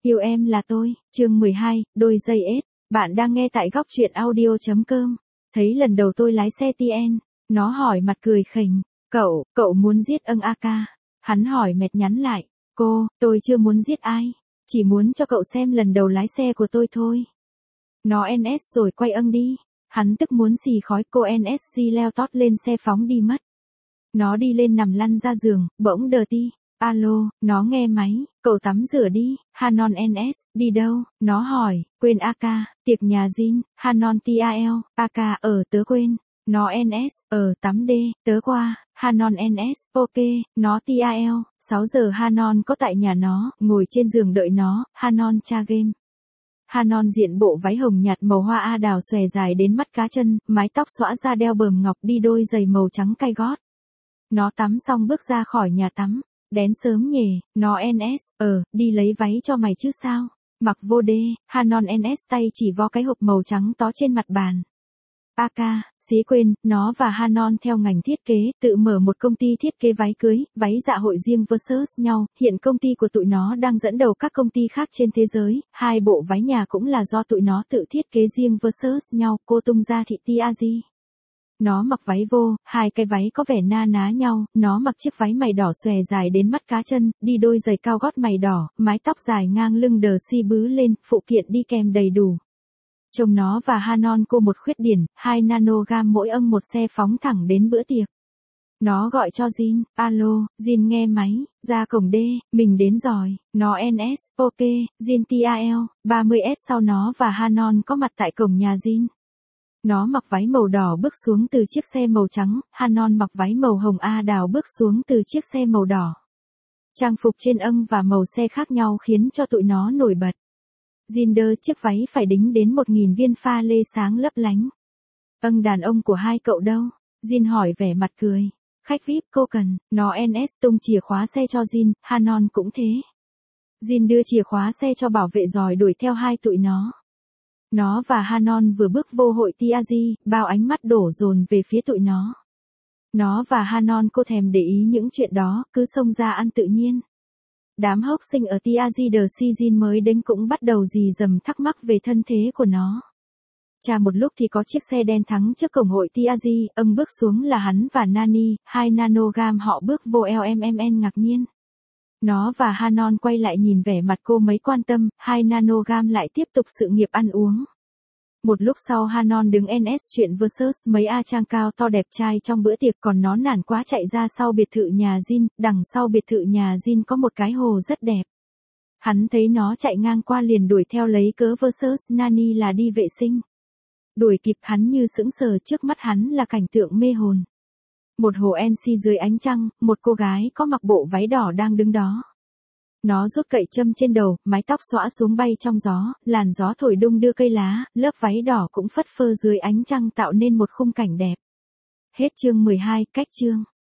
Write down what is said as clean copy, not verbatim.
Yêu em là tôi, chương 12, đôi giây ếch. Bạn đang nghe tại góc truyện audio.com. Thấy lần đầu tôi lái xe TN, nó hỏi mặt cười khỉnh. Cậu muốn giết AK. Hắn hỏi mệt nhắn lại. Tôi chưa muốn giết ai. Chỉ muốn cho cậu xem lần đầu lái xe của tôi thôi. Nó NS rồi quay đi. Hắn tức muốn xì khói, cô NSC leo tót lên xe phóng đi mất. Nó đi lên nằm lăn ra giường, bỗng đờ ti. Alo, nó nghe máy, cậu tắm rửa đi. Hanon NS, đi đâu? Nó hỏi, quên AK, tiệc nhà Jin. Hanon TAL, AK, tớ quên. Nó NS, tắm đê, tớ qua. Hanon NS, ok, nó TAL, 6 giờ Hanon có tại nhà nó, ngồi trên giường đợi nó. Hanon tra game. Hanon diện bộ váy hồng nhạt màu hoa a đào xòe dài đến mắt cá chân, mái tóc xõa ra đeo bờm ngọc, đi đôi giày màu trắng cay gót. Nó tắm xong bước ra khỏi nhà tắm. Đến sớm nhỉ, nó NS, đi lấy váy cho mày chứ sao? Mặc vô đê. Hanon NS tay chỉ vào cái hộp màu trắng tó trên mặt bàn. AK, xí quên, nó và Hanon theo ngành thiết kế, tự mở một công ty thiết kế váy cưới, váy dạ hội riêng versus nhau, hiện công ty của tụi nó đang dẫn đầu các công ty khác trên thế giới, hai bộ váy nhà cũng là do tụi nó tự thiết kế riêng versus nhau, cô tung ra thị Tiazi. Nó mặc váy vô, hai cái váy có vẻ na ná nhau, nó mặc chiếc váy mày đỏ xòe dài đến mắt cá chân, đi đôi giày cao gót mày đỏ, mái tóc dài ngang lưng đờ si bứ lên, phụ kiện đi kèm đầy đủ. Chồng nó và Hanon cô một khuyết điển, 2 nanogam mỗi một xe phóng thẳng đến bữa tiệc. Nó gọi cho Jin, alo, Jin nghe máy, ra cổng đê, mình đến rồi, nó NS, ok, Jin TAL, 30S sau nó và Hanon có mặt tại cổng nhà Jin. Nó mặc váy màu đỏ bước xuống từ chiếc xe màu trắng, Hanon mặc váy màu hồng a đào bước xuống từ chiếc xe màu đỏ. Trang phục trên và màu xe khác nhau khiến cho tụi nó nổi bật. Jin đơ chiếc váy phải đính đến 1.000 viên pha lê sáng lấp lánh. Đàn ông của hai cậu đâu? Jin hỏi vẻ mặt cười. Khách VIP cô cần, nó NS tung chìa khóa xe cho Jin, Hanon cũng thế. Jin đưa chìa khóa xe cho bảo vệ rồi đuổi theo hai tụi nó. Nó và Hanon vừa bước vô hội Tiazi, bao ánh mắt đổ dồn về phía tụi nó. Nó và Hanon cô thèm để ý những chuyện đó, cứ xông ra ăn tự nhiên. Đám hốc sinh ở Tiazi The Season mới đến cũng bắt đầu rì rầm thắc mắc về thân thế của nó. Chà một lúc thì có chiếc xe đen thắng trước cổng hội Tiazi, bước xuống là hắn và Nani, 2 nanogam họ bước vô LMMN ngạc nhiên. Nó và Hanon quay lại nhìn vẻ mặt cô mấy quan tâm, 2 nanogam lại tiếp tục sự nghiệp ăn uống. Một lúc sau Hanon đứng NS chuyện versus mấy A trang cao to đẹp trai trong bữa tiệc, còn nó nản quá chạy ra sau biệt thự nhà Jin, đằng sau biệt thự nhà Jin có một cái hồ rất đẹp. Hắn thấy nó chạy ngang qua liền đuổi theo lấy cớ versus Nani là đi vệ sinh. Đuổi kịp hắn như sững sờ, trước mắt hắn là cảnh tượng mê hồn. Một hồ NC dưới ánh trăng, một cô gái có mặc bộ váy đỏ đang đứng đó. Nó rút cậy châm trên đầu, mái tóc xõa xuống bay trong gió, làn gió thổi đung đưa cây lá, lớp váy đỏ cũng phất phơ dưới ánh trăng tạo nên một khung cảnh đẹp. Hết chương 12, cách chương.